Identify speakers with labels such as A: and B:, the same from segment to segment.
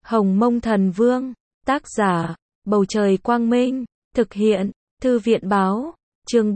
A: Hồng Mông Thần Vương, tác giả, Bầu Trời Quang Minh, thực hiện, Thư viện Báo, chương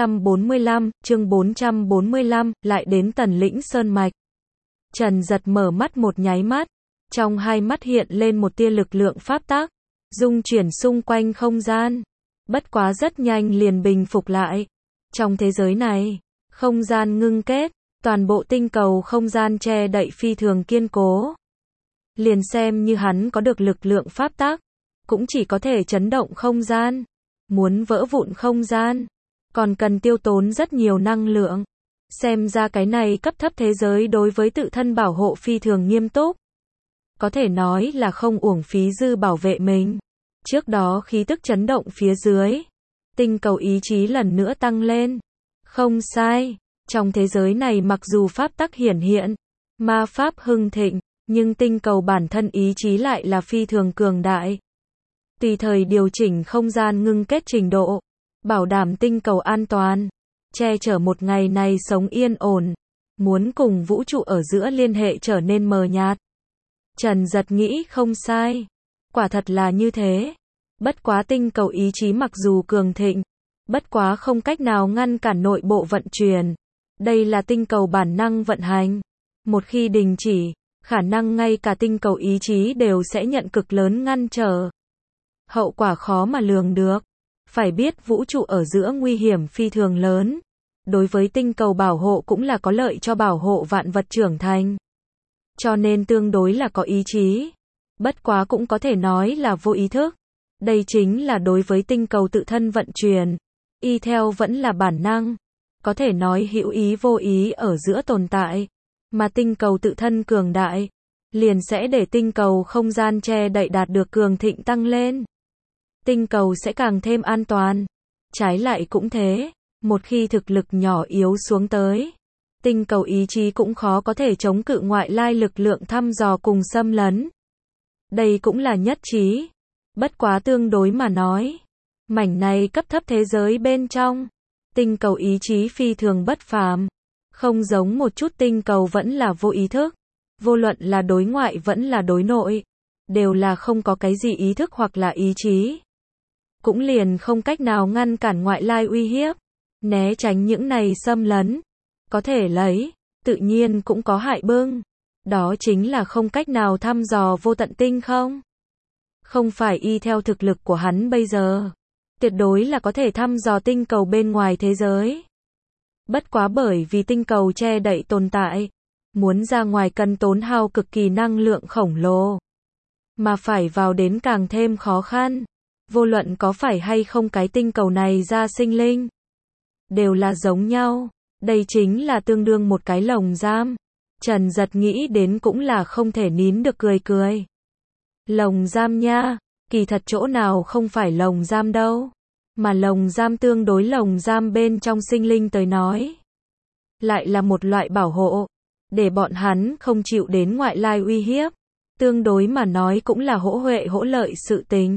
A: 445, lại đến Tần Lĩnh Sơn Mạch. Trần Giật mở mắt một nháy mắt, trong hai mắt hiện lên một tia lực lượng pháp tắc, dung chuyển xung quanh không gian. Bất quá rất nhanh liền bình phục lại. Trong thế giới này, không gian ngưng kết, toàn bộ tinh cầu không gian che đậy phi thường kiên cố. Liền xem như hắn có được lực lượng pháp tắc, cũng chỉ có thể chấn động không gian. Muốn vỡ vụn không gian, còn cần tiêu tốn rất nhiều năng lượng. Xem ra cái này cấp thấp thế giới đối với tự thân bảo hộ phi thường nghiêm túc. Có thể nói là không uổng phí dư bảo vệ mình. Trước đó khí tức chấn động phía dưới, tinh cầu ý chí lần nữa tăng lên. Không sai, trong thế giới này mặc dù pháp tắc hiển hiện, ma pháp hưng thịnh, nhưng tinh cầu bản thân ý chí lại là phi thường cường đại. Tùy thời điều chỉnh không gian ngưng kết trình độ, bảo đảm tinh cầu an toàn, che chở một ngày này sống yên ổn, muốn cùng vũ trụ ở giữa liên hệ trở nên mờ nhạt. Trần Giật nghĩ không sai, quả thật là như thế. Bất quá tinh cầu ý chí mặc dù cường thịnh, bất quá không cách nào ngăn cản nội bộ vận chuyển. Đây là tinh cầu bản năng vận hành. Một khi đình chỉ, khả năng ngay cả tinh cầu ý chí đều sẽ nhận cực lớn ngăn trở. Hậu quả khó mà lường được. Phải biết vũ trụ ở giữa nguy hiểm phi thường lớn. Đối với tinh cầu bảo hộ cũng là có lợi cho bảo hộ vạn vật trưởng thành. Cho nên tương đối là có ý chí. Bất quá cũng có thể nói là vô ý thức. Đây chính là đối với tinh cầu tự thân vận chuyển. Y theo vẫn là bản năng. Có thể nói hữu ý vô ý ở giữa tồn tại. Mà tinh cầu tự thân cường đại, liền sẽ để tinh cầu không gian che đậy đạt được cường thịnh tăng lên. Tinh cầu sẽ càng thêm an toàn. Trái lại cũng thế, một khi thực lực nhỏ yếu xuống tới, tinh cầu ý chí cũng khó có thể chống cự ngoại lai lực lượng thăm dò cùng xâm lấn. Đây cũng là nhất trí. Bất quá tương đối mà nói, mảnh này cấp thấp thế giới bên trong, tinh cầu ý chí phi thường bất phàm. Không giống một chút tinh cầu vẫn là vô ý thức. Vô luận là đối ngoại vẫn là đối nội, đều là không có cái gì ý thức hoặc là ý chí. Cũng liền không cách nào ngăn cản ngoại lai uy hiếp, né tránh những này xâm lấn. Có thể lấy, tự nhiên cũng có hại bưng. Đó chính là không cách nào thăm dò vô tận tinh không. Không phải y theo thực lực của hắn bây giờ, tuyệt đối là có thể thăm dò tinh cầu bên ngoài thế giới. Bất quá bởi vì tinh cầu che đậy tồn tại, muốn ra ngoài cần tốn hao cực kỳ năng lượng khổng lồ. Mà phải vào đến càng thêm khó khăn. Vô luận có phải hay không cái tinh cầu này ra sinh linh, đều là giống nhau. Đây chính là tương đương một cái lồng giam. Trần Giật nghĩ đến cũng là không thể nín được cười cười. Lồng giam nha, kỳ thật chỗ nào không phải lồng giam đâu. Mà lồng giam tương đối lồng giam bên trong sinh linh tới nói, lại là một loại bảo hộ, để bọn hắn không chịu đến ngoại lai uy hiếp. Tương đối mà nói cũng là hỗ huệ hỗ lợi sự tình.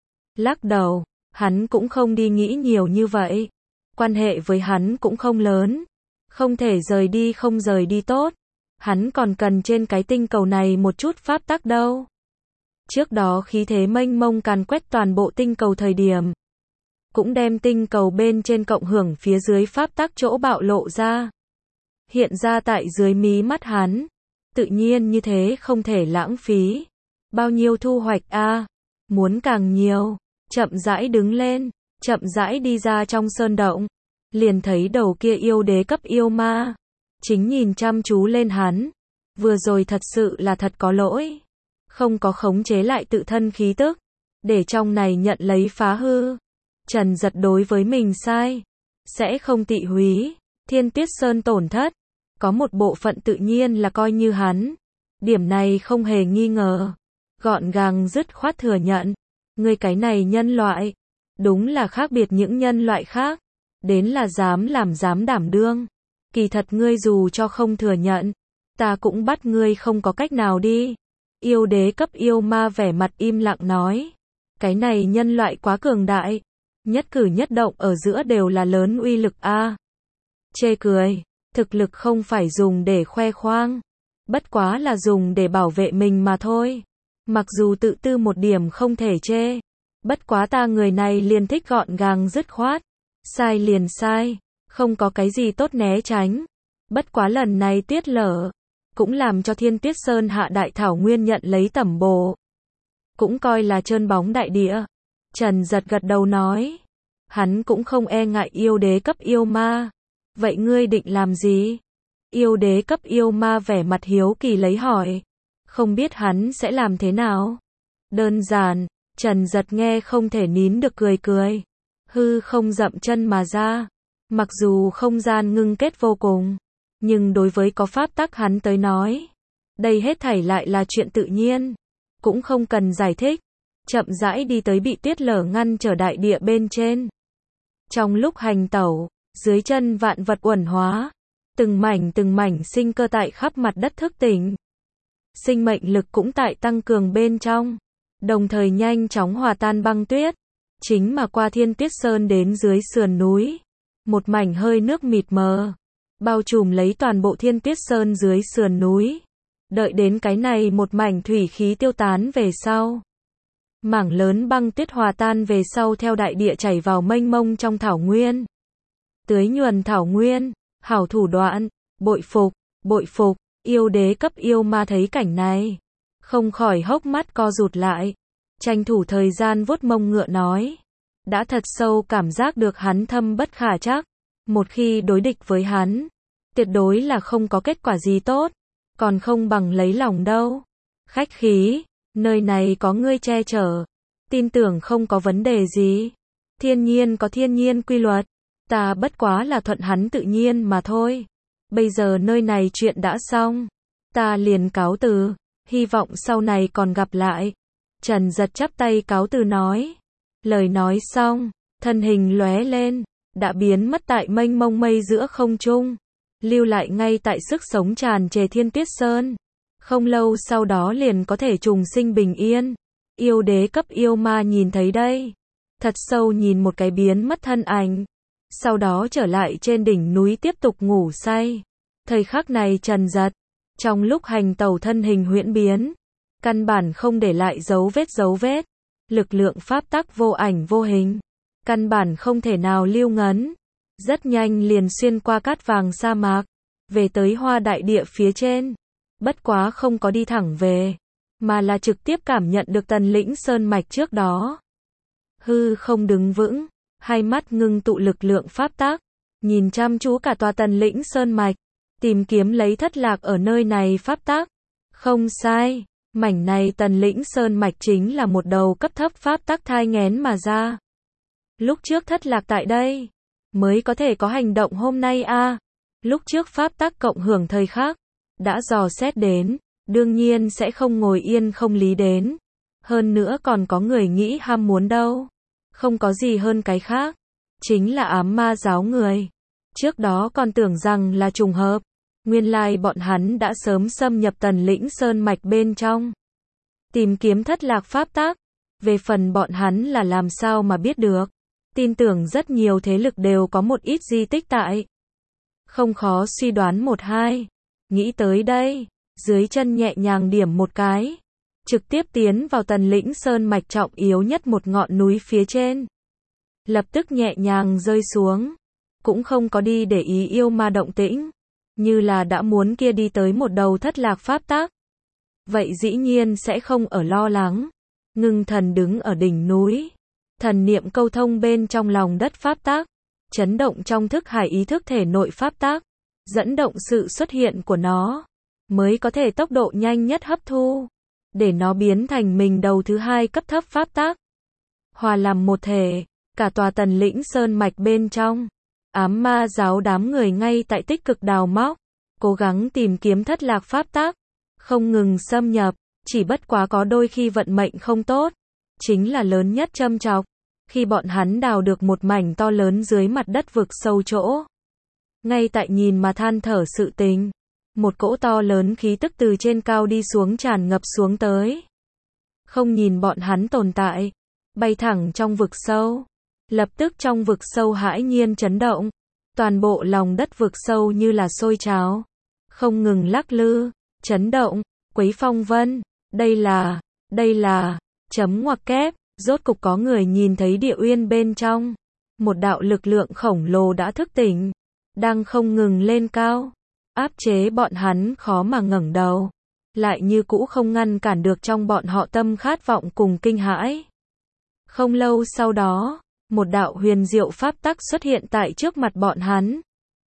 A: Lắc đầu, hắn cũng không đi nghĩ nhiều như vậy. Quan hệ với hắn cũng không lớn. Không thể rời đi không rời đi tốt. Hắn còn cần trên cái tinh cầu này một chút pháp tắc đâu. Trước đó khí thế mênh mông càn quét toàn bộ tinh cầu thời điểm, cũng đem tinh cầu bên trên cộng hưởng phía dưới pháp tắc chỗ bạo lộ ra. Hiện ra tại dưới mí mắt hắn. Tự nhiên như thế không thể lãng phí. Bao nhiêu thu hoạch a, muốn càng nhiều. Chậm rãi đứng lên, chậm rãi đi ra trong sơn động. Liền thấy đầu kia yêu đế cấp yêu ma. Chính nhìn chăm chú lên hắn. Vừa rồi thật sự là thật có lỗi. Không có khống chế lại tự thân khí tức. Để trong này nhận lấy phá hư. Trần Giật đối với mình sai, sẽ không tị húy. Thiên Tuyết Sơn tổn thất, có một bộ phận tự nhiên là coi như hắn. Điểm này không hề nghi ngờ. Gọn gàng dứt khoát thừa nhận. Ngươi cái này nhân loại, đúng là khác biệt những nhân loại khác. Đến là dám làm dám đảm đương. Kỳ thật ngươi dù cho không thừa nhận, ta cũng bắt ngươi không có cách nào đi. Yêu đế cấp yêu ma vẻ mặt im lặng nói. Cái này nhân loại quá cường đại. Nhất cử nhất động ở giữa đều là lớn uy lực a. Chê cười, thực lực không phải dùng để khoe khoang, bất quá là dùng để bảo vệ mình mà thôi. Mặc dù tự tư một điểm không thể chê. Bất quá ta người này liền thích gọn gàng dứt khoát. Sai liền sai. Không có cái gì tốt né tránh. Bất quá lần này tuyết lở. Cũng làm cho Thiên Tuyết Sơn hạ đại thảo nguyên nhận lấy tẩm bổ. Cũng coi là trơn bóng đại địa. Trần Giật gật đầu nói. Hắn cũng không e ngại yêu đế cấp yêu ma. Vậy ngươi định làm gì? Yêu đế cấp yêu ma vẻ mặt hiếu kỳ lấy hỏi. Không biết hắn sẽ làm thế nào? Đơn giản, Trần Giật nghe không thể nín được cười cười. Hư không dậm chân mà ra. Mặc dù không gian ngưng kết vô cùng, nhưng đối với có pháp tắc hắn tới nói, đây hết thảy lại là chuyện tự nhiên. Cũng không cần giải thích. Chậm rãi đi tới bị tuyết lở ngăn trở đại địa bên trên. Trong lúc hành tẩu, dưới chân vạn vật uẩn hóa. Từng mảnh sinh cơ tại khắp mặt đất thức tỉnh. Sinh mệnh lực cũng tại tăng cường bên trong. Đồng thời nhanh chóng hòa tan băng tuyết. Chính mà qua Thiên Tuyết Sơn đến dưới sườn núi. Một mảnh hơi nước mịt mờ. Bao trùm lấy toàn bộ Thiên Tuyết Sơn dưới sườn núi. Đợi đến cái này một mảnh thủy khí tiêu tán về sau. Mảng lớn băng tuyết hòa tan về sau theo đại địa chảy vào mênh mông trong thảo nguyên. Tưới nhuần thảo nguyên, hảo thủ đoạn, bội phục, yêu đế cấp yêu ma thấy cảnh này. Không khỏi hốc mắt co rụt lại. Tranh thủ thời gian vuốt mông ngựa nói. Đã thật sâu cảm giác được hắn thâm bất khả trắc. Một khi đối địch với hắn, tuyệt đối là không có kết quả gì tốt. Còn không bằng lấy lòng đâu. Khách khí, nơi này có ngươi che chở. Tin tưởng không có vấn đề gì. Thiên nhiên có thiên nhiên quy luật. Ta bất quá là thuận hắn tự nhiên mà thôi. Bây giờ nơi này chuyện đã xong. Ta liền cáo từ. Hy vọng sau này còn gặp lại. Trần Giật chắp tay cáo từ nói. Lời nói xong, thân hình lóe lên. Đã biến mất tại mênh mông mây giữa không trung. Lưu lại ngay tại sức sống tràn trề Thiên Tuyết Sơn. Không lâu sau đó liền có thể trùng sinh bình yên. Yêu đế cấp yêu ma nhìn thấy đây. Thật sâu nhìn một cái biến mất thân ảnh. Sau đó trở lại trên đỉnh núi tiếp tục ngủ say. Thời khắc này Trần Giật, trong lúc hành tẩu thân hình huyễn biến, căn bản không để lại dấu vết. Lực lượng pháp tắc vô ảnh vô hình, căn bản không thể nào lưu ngấn. Rất nhanh liền xuyên qua cát vàng sa mạc, về tới Hoa Đại Địa phía trên. Bất quá không có đi thẳng về, mà là trực tiếp cảm nhận được Tần Lĩnh Sơn mạch trước đó. Hư không đứng vững, hai mắt ngưng tụ lực lượng pháp tắc, nhìn chăm chú cả tòa Tần Lĩnh Sơn mạch, tìm kiếm lấy thất lạc ở nơi này pháp tắc. Không sai, mảnh này Tần Lĩnh Sơn mạch chính là một đầu cấp thấp pháp tắc thai nghén mà ra. Lúc trước thất lạc tại đây, mới có thể có hành động hôm nay a. Lúc trước pháp tắc cộng hưởng thời khắc, đã dò xét đến, đương nhiên sẽ không ngồi yên không lý đến. Hơn nữa còn có người nghĩ ham muốn đâu. Không có gì hơn cái khác. Chính là ám ma giáo người. Trước đó còn tưởng rằng là trùng hợp. Nguyên lai bọn hắn đã sớm xâm nhập Tần Lĩnh Sơn mạch bên trong. Tìm kiếm thất lạc pháp tắc. Về phần bọn hắn là làm sao mà biết được. Tin tưởng rất nhiều thế lực đều có một ít di tích tại. Không khó suy đoán một hai. Nghĩ tới đây, dưới chân nhẹ nhàng điểm một cái. Trực tiếp tiến vào Tần Lĩnh Sơn mạch trọng yếu nhất một ngọn núi phía trên. Lập tức nhẹ nhàng rơi xuống. Cũng không có đi để ý yêu ma động tĩnh. Như là đã muốn kia đi tới một đầu thất lạc pháp tắc. Vậy dĩ nhiên sẽ không ở lo lắng. Ngưng thần đứng ở đỉnh núi. Thần niệm câu thông bên trong lòng đất pháp tắc. Chấn động trong thức hải ý thức thể nội pháp tắc. Dẫn động sự xuất hiện của nó. Mới có thể tốc độ nhanh nhất hấp thu. Để nó biến thành mình đầu thứ hai cấp thấp pháp tắc. Hòa làm một thể. Cả tòa Tần Lĩnh Sơn mạch bên trong. Ám ma giáo đám người ngay tại tích cực đào móc. Cố gắng tìm kiếm thất lạc pháp tắc. Không ngừng xâm nhập. Chỉ bất quá có đôi khi vận mệnh không tốt. Chính là lớn nhất châm chọc. Khi bọn hắn đào được một mảnh to lớn dưới mặt đất vực sâu chỗ. Ngay tại nhìn mà than thở sự tình. Một cỗ to lớn khí tức từ trên cao đi xuống tràn ngập xuống tới. Không nhìn bọn hắn tồn tại. Bay thẳng trong vực sâu. Lập tức trong vực sâu hãi nhiên chấn động. Toàn bộ lòng đất vực sâu như là sôi trào. Không ngừng lắc lư, chấn động, quấy phong vân. Đây là Đây là, chấm ngoặc kép, rốt cục có người nhìn thấy địa uyên bên trong. Một đạo lực lượng khổng lồ đã thức tỉnh, đang không ngừng lên cao, áp chế bọn hắn khó mà ngẩng đầu, lại như cũ không ngăn cản được trong bọn họ tâm khát vọng cùng kinh hãi. Không lâu sau đó, một đạo huyền diệu pháp tắc xuất hiện tại trước mặt bọn hắn.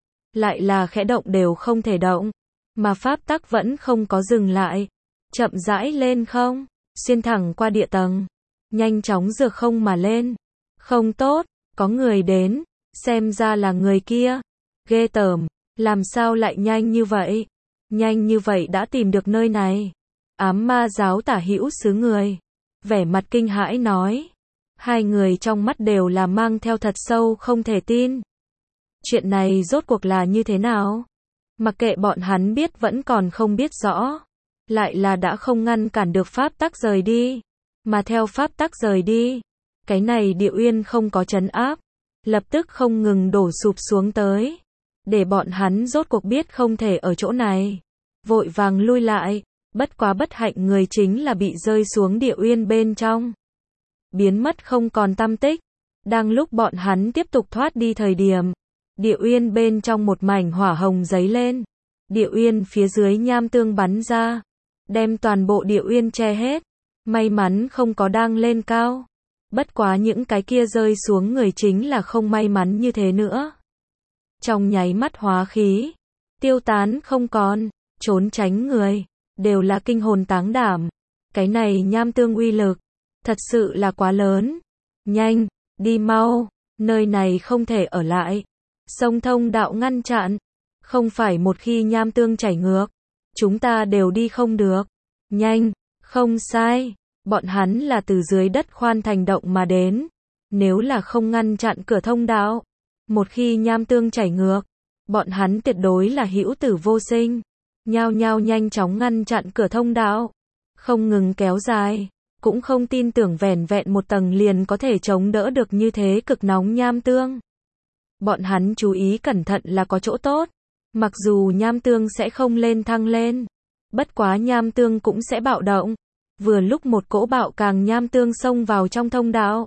A: Lại là khẽ động đều không thể động, mà pháp tắc vẫn không có dừng lại, chậm rãi lên không, xuyên thẳng qua địa tầng, nhanh chóng rược không mà lên. Không tốt, có người đến, xem ra là người kia. Ghê tởm, làm sao lại nhanh như vậy? Nhanh như vậy đã tìm được nơi này. Ám ma giáo tả hữu xứ người, vẻ mặt kinh hãi nói. Hai người trong mắt đều là mang theo thật sâu không thể tin. Chuyện này rốt cuộc là như thế nào? Mặc kệ bọn hắn biết vẫn còn không biết rõ. Lại là đã không ngăn cản được pháp tắc rời đi. Mà theo pháp tắc rời đi, cái này địa uyên không có trấn áp, lập tức không ngừng đổ sụp xuống tới. Để bọn hắn rốt cuộc biết không thể ở chỗ này. Vội vàng lui lại, bất quá bất hạnh người chính là bị rơi xuống địa uyên bên trong. Biến mất không còn tăm tích. Đang lúc bọn hắn tiếp tục thoát đi thời điểm, địa uyên bên trong một mảnh hỏa hồng giấy lên. Địa uyên phía dưới nham tương bắn ra, đem toàn bộ địa uyên che hết. May mắn không có đang lên cao. Bất quá những cái kia rơi xuống người chính là không may mắn như thế nữa. Trong nháy mắt hóa khí, tiêu tán không còn, trốn tránh người, đều là kinh hồn táng đảm. Cái này nham tương uy lực, thật sự là quá lớn. Nhanh, đi mau, nơi này không thể ở lại. Sông thông đạo ngăn chặn, không phải một khi nham tương chảy ngược, chúng ta đều đi không được. Nhanh, không sai, bọn hắn là từ dưới đất khoan thành động mà đến. Nếu là không ngăn chặn cửa thông đạo, một khi nham tương chảy ngược, bọn hắn tuyệt đối là hữu tử vô sinh. Nhao nhao nhanh chóng ngăn chặn cửa thông đạo, không ngừng kéo dài, cũng không tin tưởng vẻn vẹn một tầng liền có thể chống đỡ được như thế cực nóng nham tương. Bọn hắn chú ý cẩn thận là có chỗ tốt, mặc dù nham tương sẽ không lên thăng lên, bất quá nham tương cũng sẽ bạo động. Vừa lúc một cỗ bạo càng nham tương xông vào trong thông đạo,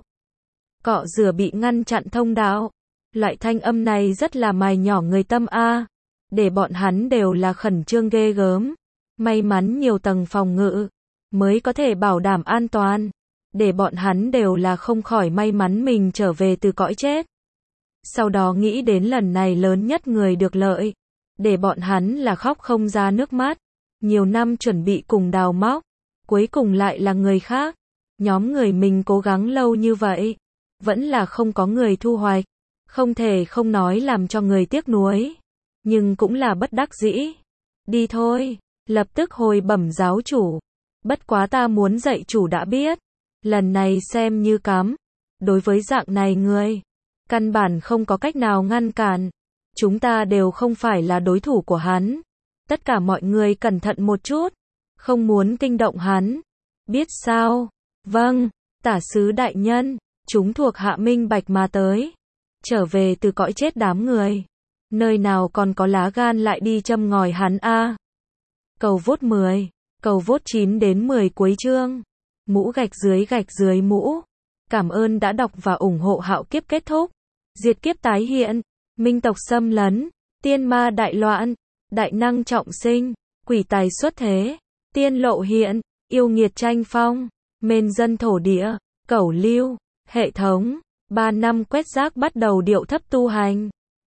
A: cọ rửa bị ngăn chặn thông đạo. Loại thanh âm này rất là mài nhỏ người tâm a, để bọn hắn đều là khẩn trương ghê gớm. May mắn nhiều tầng phòng ngự, mới có thể bảo đảm an toàn, để bọn hắn đều là không khỏi may mắn mình trở về từ cõi chết. Sau đó nghĩ đến lần này lớn nhất người được lợi, để bọn hắn là khóc không ra nước mắt. Nhiều năm chuẩn bị cùng đào móc, cuối cùng lại là người khác. Nhóm người mình cố gắng lâu như vậy, vẫn là không có người thu hoạch. Không thể không nói làm cho người tiếc nuối, nhưng cũng là bất đắc dĩ. Đi thôi, lập tức hồi bẩm giáo chủ. Bất quá ta muốn dạy chủ đã biết, lần này xem như cắm. Đối với dạng này người, căn bản không có cách nào ngăn cản. Chúng ta đều không phải là đối thủ của hắn. Tất cả mọi người cẩn thận một chút, không muốn kinh động hắn. Biết sao? Vâng, tả sứ đại nhân, chúng thuộc hạ minh bạch mà tới. Trở về từ cõi chết đám người, nơi nào còn có lá gan lại đi châm ngòi hắn a. Cầu vote 10, cầu vote 9 đến 10 cuối chương. Mũ gạch dưới mũ. Cảm ơn đã đọc và ủng hộ. Hạo kiếp kết thúc, diệt kiếp tái hiện, minh tộc xâm lấn, tiên ma đại loạn, đại năng trọng sinh, quỷ tài xuất thế, tiên lộ hiện, yêu nghiệt tranh phong, mên dân thổ địa, cẩu lưu, hệ thống. 3 năm quét rác bắt đầu điệu thấp tu hành.